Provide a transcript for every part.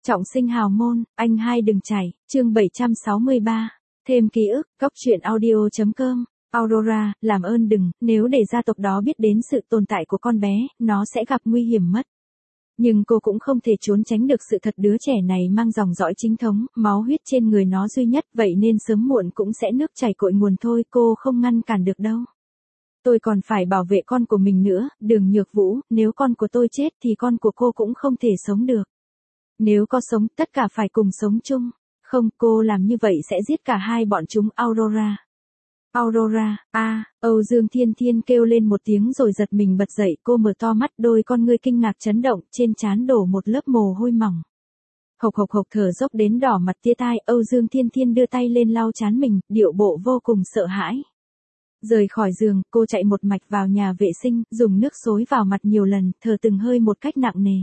Trọng sinh hào môn, anh hai đừng chảy, chương 763. Thêm ký ức, góc truyện audio.com. Aurora, làm ơn đừng, nếu để gia tộc đó biết đến sự tồn tại của con bé, nó sẽ gặp nguy hiểm mất. Nhưng cô cũng không thể trốn tránh được sự thật đứa trẻ này mang dòng dõi chính thống, máu huyết trên người nó duy nhất, vậy nên sớm muộn cũng sẽ nước chảy cội nguồn thôi, cô không ngăn cản được đâu. Tôi còn phải bảo vệ con của mình nữa, Đường Nhược Vũ, nếu con của tôi chết thì con của cô cũng không thể sống được. Nếu có sống, tất cả phải cùng sống chung. Không, cô làm như vậy sẽ giết cả hai bọn chúng. Aurora. Aurora, Âu Dương Thiên Thiên kêu lên một tiếng rồi giật mình bật dậy, cô mở to mắt, đôi con ngươi kinh ngạc chấn động, trên trán đổ một lớp mồ hôi mỏng. Hộc hộc hộc thở dốc đến đỏ mặt tía tai, Âu Dương Thiên Thiên đưa tay lên lau trán mình, điệu bộ vô cùng sợ hãi. Rời khỏi giường, cô chạy một mạch vào nhà vệ sinh, dùng nước xối vào mặt nhiều lần, thở từng hơi một cách nặng nề.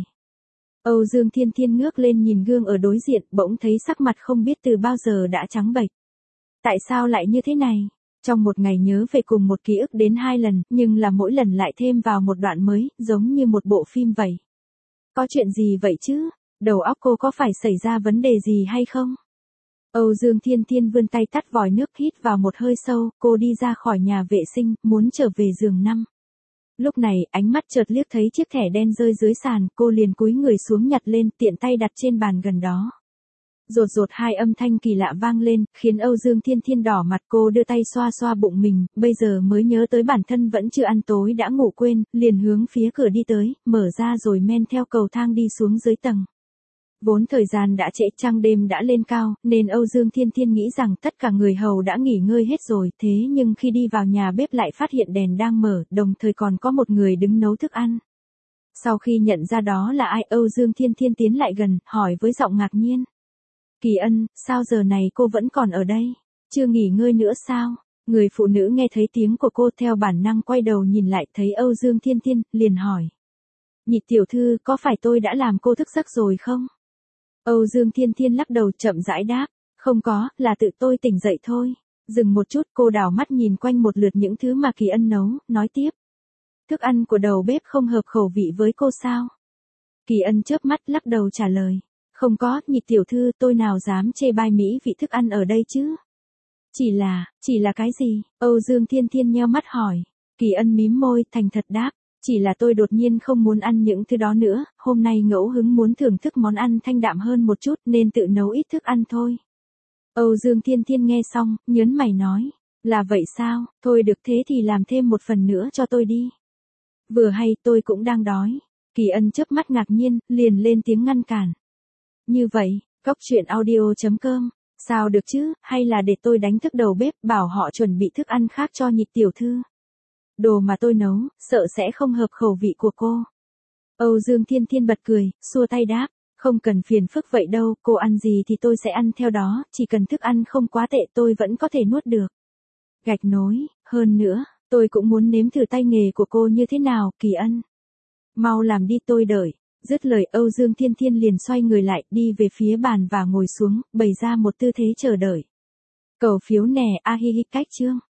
Âu Dương Thiên Thiên ngước lên nhìn gương ở đối diện, bỗng thấy sắc mặt không biết từ bao giờ đã trắng bệch. Tại sao lại như thế này? Trong một ngày nhớ về cùng một ký ức đến 2 lần, nhưng là mỗi lần lại thêm vào một đoạn mới, giống như một bộ phim vậy. Có chuyện gì vậy chứ? Đầu óc cô có phải xảy ra vấn đề gì hay không? Âu Dương Thiên Thiên vươn tay tắt vòi nước, hít vào một hơi sâu, cô đi ra khỏi nhà vệ sinh, muốn trở về giường 5. Lúc này, ánh mắt chợt liếc thấy chiếc thẻ đen rơi dưới sàn, cô liền cúi người xuống nhặt lên, tiện tay đặt trên bàn gần đó. Rột rột hai âm thanh kỳ lạ vang lên, khiến Âu Dương Thiên Thiên đỏ mặt, cô đưa tay xoa xoa bụng mình, bây giờ mới nhớ tới bản thân vẫn chưa ăn tối đã ngủ quên, liền hướng phía cửa đi tới, mở ra rồi men theo cầu thang đi xuống dưới tầng. Vốn thời gian đã trễ, trăng đêm đã lên cao, nên Âu Dương Thiên Thiên nghĩ rằng tất cả người hầu đã nghỉ ngơi hết rồi, thế nhưng khi đi vào nhà bếp lại phát hiện đèn đang mở, đồng thời còn có một người đứng nấu thức ăn. Sau khi nhận ra đó là ai, Âu Dương Thiên Thiên tiến lại gần, hỏi với giọng ngạc nhiên. Kỳ Ân, sao giờ này cô vẫn còn ở đây? Chưa nghỉ ngơi nữa sao? Người phụ nữ nghe thấy tiếng của cô theo bản năng quay đầu nhìn lại, thấy Âu Dương Thiên Thiên, liền hỏi. Nhị tiểu thư, có phải tôi đã làm cô thức giấc rồi không? Âu Dương Thiên Thiên lắc đầu chậm rãi đáp, không có, là tự tôi tỉnh dậy thôi. Dừng một chút, cô đảo mắt nhìn quanh một lượt những thứ mà Kỳ Ân nấu, nói tiếp. Thức ăn của đầu bếp không hợp khẩu vị với cô sao? Kỳ Ân chớp mắt lắc đầu trả lời. Không có, nhị tiểu thư, tôi nào dám chê bai mỹ vị thức ăn ở đây chứ? Chỉ là cái gì? Âu Dương Thiên Thiên nheo mắt hỏi. Kỳ Ân mím môi, thành thật đáp. Chỉ là tôi đột nhiên không muốn ăn những thứ đó nữa, hôm nay ngẫu hứng muốn thưởng thức món ăn thanh đạm hơn một chút nên tự nấu ít thức ăn thôi. Âu Dương Thiên Thiên nghe xong, nhớn mày nói. Là vậy sao, thôi được thế thì làm thêm một phần nữa cho tôi đi. Vừa hay tôi cũng đang đói. Kỳ Ân chớp mắt ngạc nhiên, liền lên tiếng ngăn cản. Như vậy, góc truyện audio.com, sao được chứ, hay là để tôi đánh thức đầu bếp bảo họ chuẩn bị thức ăn khác cho nhị tiểu thư. Đồ mà tôi nấu, sợ sẽ không hợp khẩu vị của cô. Âu Dương Thiên Thiên bật cười, xua tay đáp, không cần phiền phức vậy đâu, cô ăn gì thì tôi sẽ ăn theo đó, chỉ cần thức ăn không quá tệ tôi vẫn có thể nuốt được. Gạch nối, hơn nữa, tôi cũng muốn nếm thử tay nghề của cô như thế nào, Kỳ Ân. Mau làm đi tôi đợi. Dứt lời Âu Dương Thiên Thiên liền xoay người lại, đi về phía bàn và ngồi xuống, bày ra một tư thế chờ đợi. Cầu phiếu nè, a hi hi cách chương.